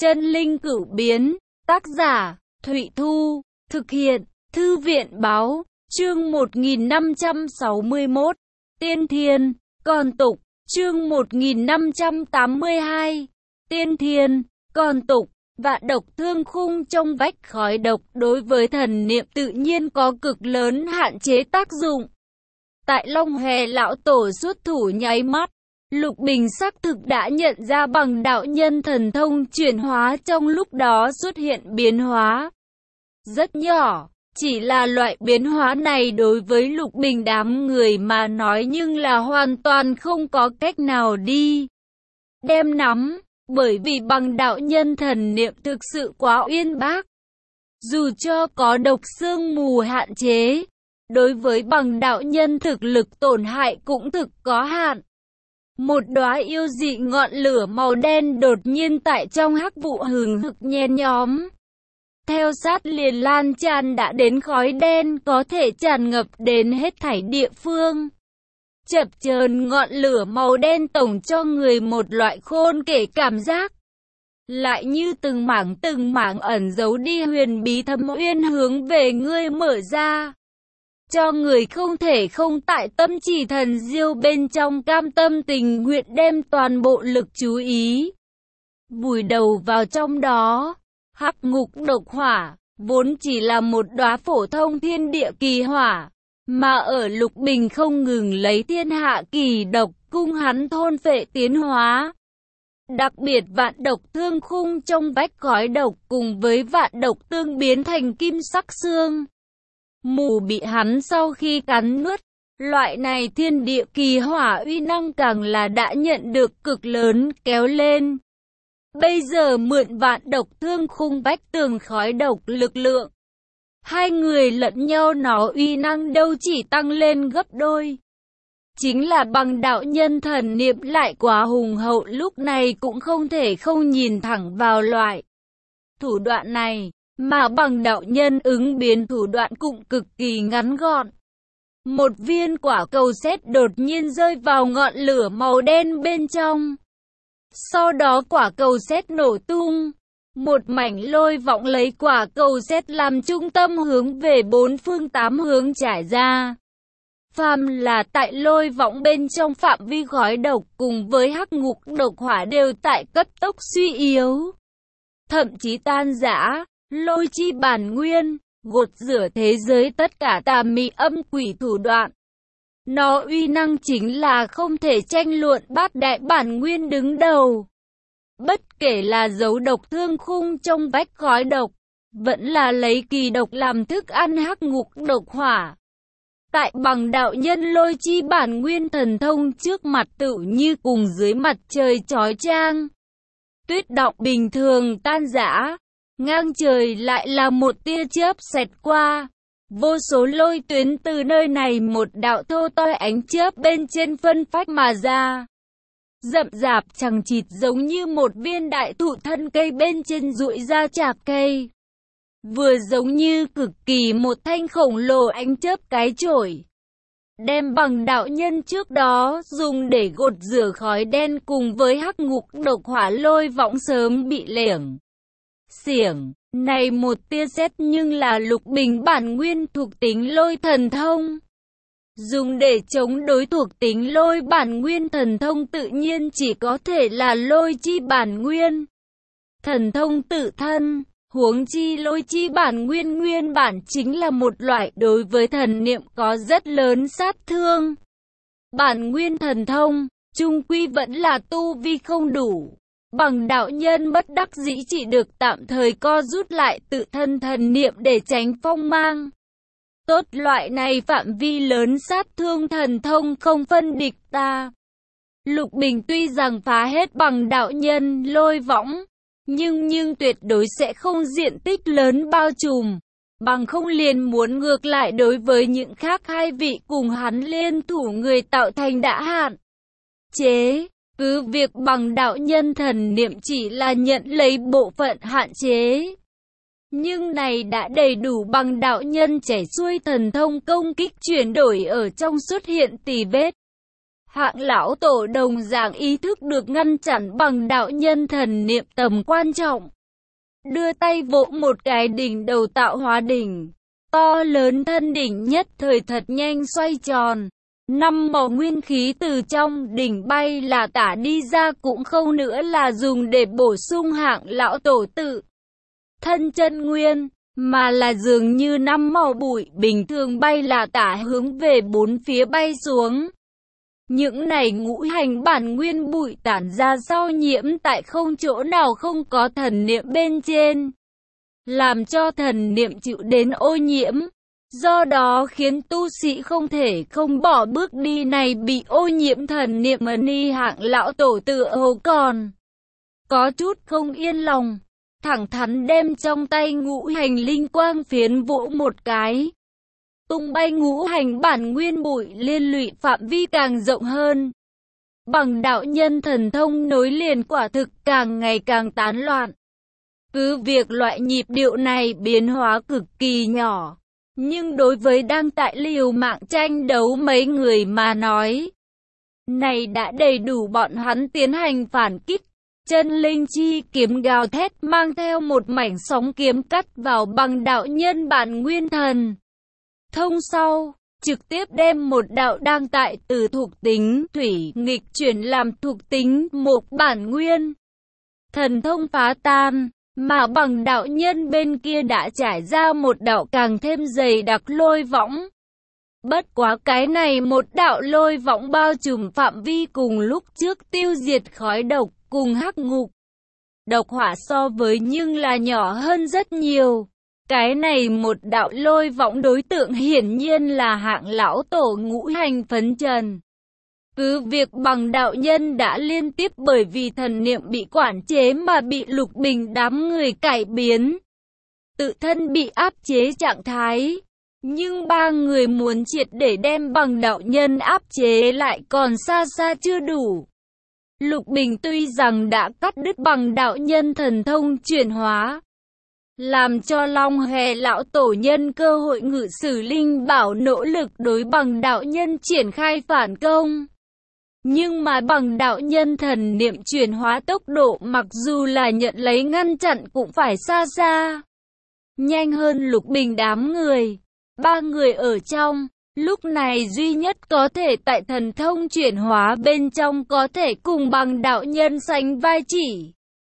Chân linh cửu biến, tác giả, Thụy Thu, thực hiện, Thư viện báo, chương 1561, Tiên Thiên, còn tục, chương 1582, Tiên Thiên, còn tục, vạn độc thương khung trong vách khói độc đối với thần niệm tự nhiên có cực lớn hạn chế tác dụng. Tại Long Hề lão tổ xuất thủ nháy mắt, Lục Bình xác thực đã nhận ra bằng đạo nhân thần thông chuyển hóa trong lúc đó xuất hiện biến hóa. Rất nhỏ, chỉ là loại biến hóa này đối với Lục Bình đám người mà nói nhưng là hoàn toàn không có cách nào đi đem nắm, bởi vì bằng đạo nhân thần niệm thực sự quá uyên bác. Dù cho có độc sương mù hạn chế, đối với bằng đạo nhân thực lực tổn hại cũng thực có hạn. Một đóa yêu dị ngọn lửa màu đen đột nhiên tại trong hắc vụ hừng hực nhen nhóm. Theo sát liền lan tràn đã đến khói đen có thể tràn ngập đến hết thảy địa phương. Chập chờn ngọn lửa màu đen tổng cho người một loại khôn kể cảm giác. Lại như từng mảng ẩn giấu đi huyền bí thâm uyên hướng về ngươi mở ra. Cho người không thể không tại tâm chỉ thần diêu bên trong cam tâm tình nguyện đem toàn bộ lực chú ý vùi đầu vào trong đó. Hắc ngục độc hỏa vốn chỉ là một đóa phổ thông thiên địa kỳ hỏa, mà ở Lục Bình không ngừng lấy thiên hạ kỳ độc cung hắn thôn phệ tiến hóa. Đặc biệt vạn độc thương khung trong vách khói độc cùng với vạn độc tương biến thành kim sắc xương mù bị hắn sau khi cắn nuốt. Loại này thiên địa kỳ hỏa uy năng càng là đã nhận được cực lớn kéo lên. Bây giờ mượn vạn độc thương khung vách tường khói độc lực lượng, hai người lẫn nhau nó uy năng đâu chỉ tăng lên gấp đôi. Chính là bằng đạo nhân thần niệm lại quá hùng hậu, lúc này cũng không thể không nhìn thẳng vào loại thủ đoạn này, mà bằng đạo nhân ứng biến thủ đoạn cũng cực kỳ ngắn gọn. Một viên quả cầu sét đột nhiên rơi vào ngọn lửa màu đen bên trong. Sau đó quả cầu sét nổ tung, một mảnh lôi vọng lấy quả cầu sét làm trung tâm hướng về bốn phương tám hướng trải ra. Phàm là tại lôi vọng bên trong phạm vi khói độc cùng với hắc ngục độc hỏa đều tại cấp tốc suy yếu, thậm chí tan rã. Lôi chi bản nguyên, gột rửa thế giới tất cả tà mị âm quỷ thủ đoạn. Nó uy năng chính là không thể tranh luận, bát đại bản nguyên đứng đầu. Bất kể là dấu độc thương khung trong vách khói độc, vẫn là lấy kỳ độc làm thức ăn hắc ngục độc hỏa. Tại bằng đạo nhân lôi chi bản nguyên thần thông trước mặt tự như cùng dưới mặt trời chói chang. Tuyết động bình thường tan rã. Ngang trời lại là một tia chớp xẹt qua. Vô số lôi tuyến từ nơi này một đạo thô to ánh chớp bên trên phân phách mà ra. Rậm rạp chằng chịt giống như một viên đại thụ thân cây bên trên rụi ra chạc cây. Vừa giống như cực kỳ một thanh khổng lồ ánh chớp cái chổi. Đem bằng đạo nhân trước đó dùng để gột rửa khói đen cùng với hắc ngục độc hỏa lôi võng sớm bị lẻng xiểng. Này một tia sét nhưng là Lục Bình bản nguyên thuộc tính lôi thần thông. Dùng để chống đối thuộc tính lôi bản nguyên thần thông tự nhiên chỉ có thể là lôi chi bản nguyên thần thông tự thân. Huống chi lôi chi bản nguyên nguyên bản chính là một loại đối với thần niệm có rất lớn sát thương. Bản nguyên thần thông, chung quy vẫn là tu vi không đủ. Bằng đạo nhân bất đắc dĩ chỉ được tạm thời co rút lại tự thân thần niệm để tránh phong mang. Tốt, loại này phạm vi lớn sát thương thần thông không phân địch ta. Lục Bình tuy rằng phá hết bằng đạo nhân lôi võng, nhưng tuyệt đối sẽ không diện tích lớn bao trùm. Bằng không liền muốn ngược lại đối với những khác hai vị cùng hắn liên thủ người tạo thành đã hạn chế. Cứ việc bằng đạo nhân thần niệm chỉ là nhận lấy bộ phận hạn chế, nhưng này đã đầy đủ bằng đạo nhân chảy xuôi thần thông công kích chuyển đổi ở trong xuất hiện tì vết. Hạng lão tổ đồng dạng ý thức được ngăn chặn bằng đạo nhân thần niệm tầm quan trọng. Đưa tay vỗ một cái, đỉnh đầu tạo hóa đỉnh. To lớn thân đỉnh nhất thời thật nhanh xoay tròn. 5 màu nguyên khí từ trong đỉnh bay là tả đi ra, cũng không nữa là dùng để bổ sung hạng lão tổ tự thân chân nguyên, mà là dường như 5 màu bụi bình thường bay là tả hướng về bốn phía bay xuống. Những này ngũ hành bản nguyên bụi tản ra sau nhiễm tại không chỗ nào không có thần niệm bên trên, làm cho thần niệm chịu đến ô nhiễm. Do đó khiến tu sĩ không thể không bỏ bước đi này, bị ô nhiễm thần niệm mà ni hạng lão tổ tựa hồ còn có chút không yên lòng, thẳng thắn đem trong tay ngũ hành linh quang phiến vỗ một cái, tung bay ngũ hành bản nguyên bụi, liên lụy phạm vi càng rộng hơn. Bằng đạo nhân thần thông nối liền quả thực càng ngày càng tán loạn. Cứ việc loại nhịp điệu này biến hóa cực kỳ nhỏ, nhưng đối với đang tại liều mạng tranh đấu mấy người mà nói, này đã đầy đủ bọn hắn tiến hành phản kích. Chân linh chi kiếm gào thét mang theo một mảnh sóng kiếm cắt vào bằng đạo nhân bản nguyên thần thông sau, trực tiếp đem một đạo đang tại từ thuộc tính thủy nghịch chuyển làm thuộc tính mộc bản nguyên thần thông phá tan, mà bằng đạo nhân bên kia đã trải ra một đạo càng thêm dày đặc lôi võng. Bất quá cái này một đạo lôi võng bao trùm phạm vi cùng lúc trước tiêu diệt khói độc cùng hắc ngục độc hỏa so với nhưng là nhỏ hơn rất nhiều. Cái này một đạo lôi võng đối tượng hiển nhiên là hạng lão tổ ngũ hành phấn trần. Cứ việc bằng đạo nhân đã liên tiếp bởi vì thần niệm bị quản chế mà bị Lục Bình đám người cải biến, tự thân bị áp chế trạng thái, nhưng ba người muốn triệt để đem bằng đạo nhân áp chế lại còn xa xa chưa đủ. Lục Bình tuy rằng đã cắt đứt bằng đạo nhân thần thông chuyển hóa, làm cho Long Hề lão tổ nhân cơ hội ngự sử linh bảo nỗ lực đối bằng đạo nhân triển khai phản công. Nhưng mà bằng đạo nhân thần niệm chuyển hóa tốc độ mặc dù là nhận lấy ngăn chặn cũng phải xa xa nhanh hơn Lục Bình đám người. Ba người ở trong, lúc này duy nhất có thể tại thần thông chuyển hóa bên trong có thể cùng bằng đạo nhân sánh vai chỉ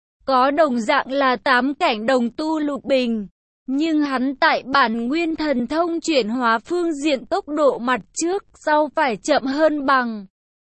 có đồng dạng là 8 cảnh đồng tu Lục Bình, nhưng hắn tại bản nguyên thần thông chuyển hóa phương diện tốc độ mặt trước sau phải chậm hơn bằng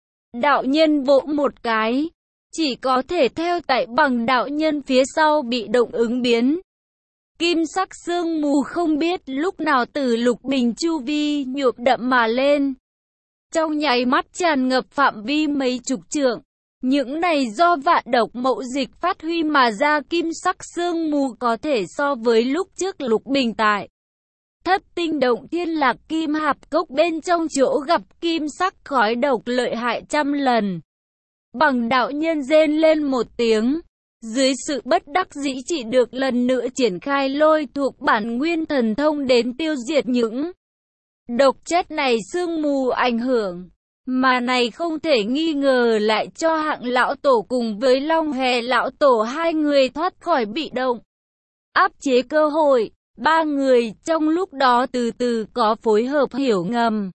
đạo nhân vỗ một cái, chỉ có thể theo tại bằng đạo nhân phía sau bị động ứng biến. Kim sắc sương mù không biết lúc nào từ Lục Bình chu vi nhuộm đậm mà lên, trong nháy mắt tràn ngập phạm vi mấy chục trượng. Những này do vạn độc mậu dịch phát huy mà ra kim sắc sương mù có thể so với lúc trước Lục Bình tại Thất Tinh Động Thiên Lạc Kim Hạp Cốc bên trong chỗ gặp kim sắc khói độc lợi hại trăm lần. Bằng đạo nhân rên lên một tiếng, dưới sự bất đắc dĩ chỉ được lần nữa triển khai lôi thuộc bản nguyên thần thông đến tiêu diệt những độc chất này sương mù ảnh hưởng. Mà này không thể nghi ngờ lại cho hạng lão tổ cùng với Long Hề lão tổ hai người thoát khỏi bị động áp chế cơ hội. Ba người trong lúc đó từ từ có phối hợp hiểu ngầm.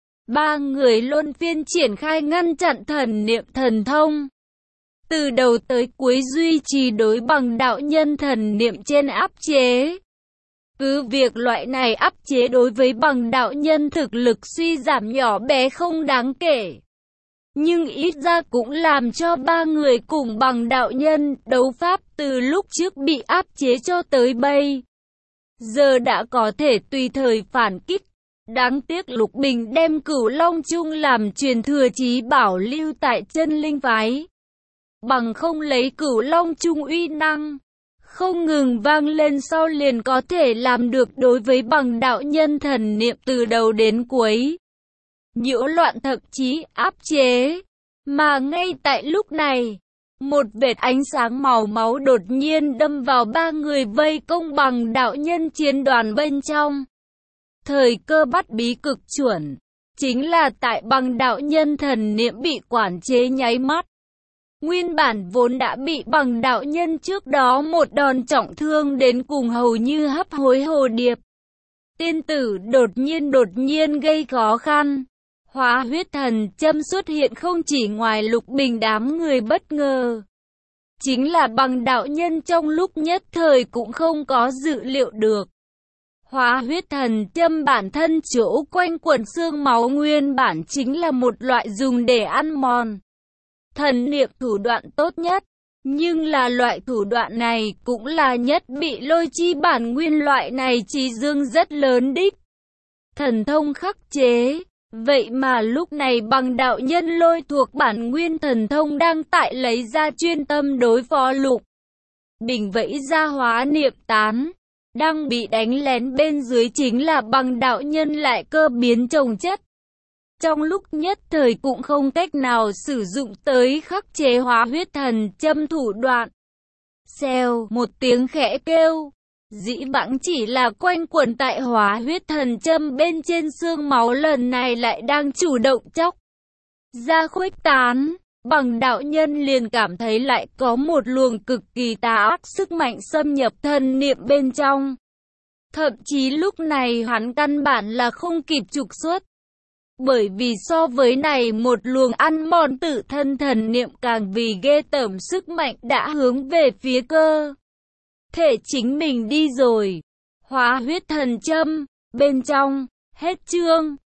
Ba người luân phiên triển khai ngăn chặn thần niệm thần thông. Từ đầu tới cuối duy trì đối bằng đạo nhân thần niệm trên áp chế. Cứ việc loại này áp chế đối với bằng đạo nhân thực lực suy giảm nhỏ bé không đáng kể, nhưng ít ra cũng làm cho ba người cùng bằng đạo nhân đấu pháp từ lúc trước bị áp chế cho tới bây giờ đã có thể tùy thời phản kích. Đáng tiếc Lục Bình đem Cửu Long Chung làm truyền thừa chí bảo lưu tại Chân Linh phái, bằng không lấy Cửu Long Chung uy năng không ngừng vang lên sau liền có thể làm được đối với bằng đạo nhân thần niệm từ đầu đến cuối, nhiễu loạn thậm chí áp chế. Mà ngay tại lúc này, một vệt ánh sáng màu máu đột nhiên đâm vào ba người vây công bằng đạo nhân chiến đoàn bên trong. Thời cơ bắt bí cực chuẩn, chính là tại bằng đạo nhân thần niệm bị quản chế nháy mắt. Nguyên bản vốn đã bị bằng đạo nhân trước đó một đòn trọng thương đến cùng hầu như hấp hối hồ điệp. Tiên tử đột nhiên gây khó khăn. Hóa huyết thần châm xuất hiện không chỉ ngoài Lục Bình đám người bất ngờ. Chính là bằng đạo nhân trong lúc nhất thời cũng không có dự liệu được. Hóa huyết thần châm bản thân chỗ quanh quẩn xương máu nguyên bản chính là một loại dùng để ăn mòn thần niệm thủ đoạn tốt nhất. Nhưng là loại thủ đoạn này cũng là nhất bị lôi chi bản nguyên loại này trí dương rất lớn đích. Thần thông khắc chế. Vậy mà lúc này bằng đạo nhân lôi thuộc bản nguyên thần thông đang tại lấy ra chuyên tâm đối phó Lục Bình vẫy ra hóa niệm tán. Đang bị đánh lén bên dưới chính là bằng đạo nhân lại cơ biến chồng chất. Trong lúc nhất thời cũng không cách nào sử dụng tới khắc chế hóa huyết thần châm thủ đoạn. Xèo một tiếng khẽ kêu. Dĩ vãng chỉ là quanh quẩn tại hóa huyết thần châm bên trên xương máu lần này lại đang chủ động chóc ra khuếch tán. Bằng đạo nhân liền cảm thấy lại có một luồng cực kỳ tà ác sức mạnh xâm nhập thần niệm bên trong. Thậm chí lúc này hắn căn bản là không kịp trục xuất. Bởi vì so với này một luồng ăn mòn tự thân thần niệm càng vì ghê tởm sức mạnh đã hướng về phía cơ thể chính mình đi rồi. Hóa huyết thần châm, bên trong, hết chương.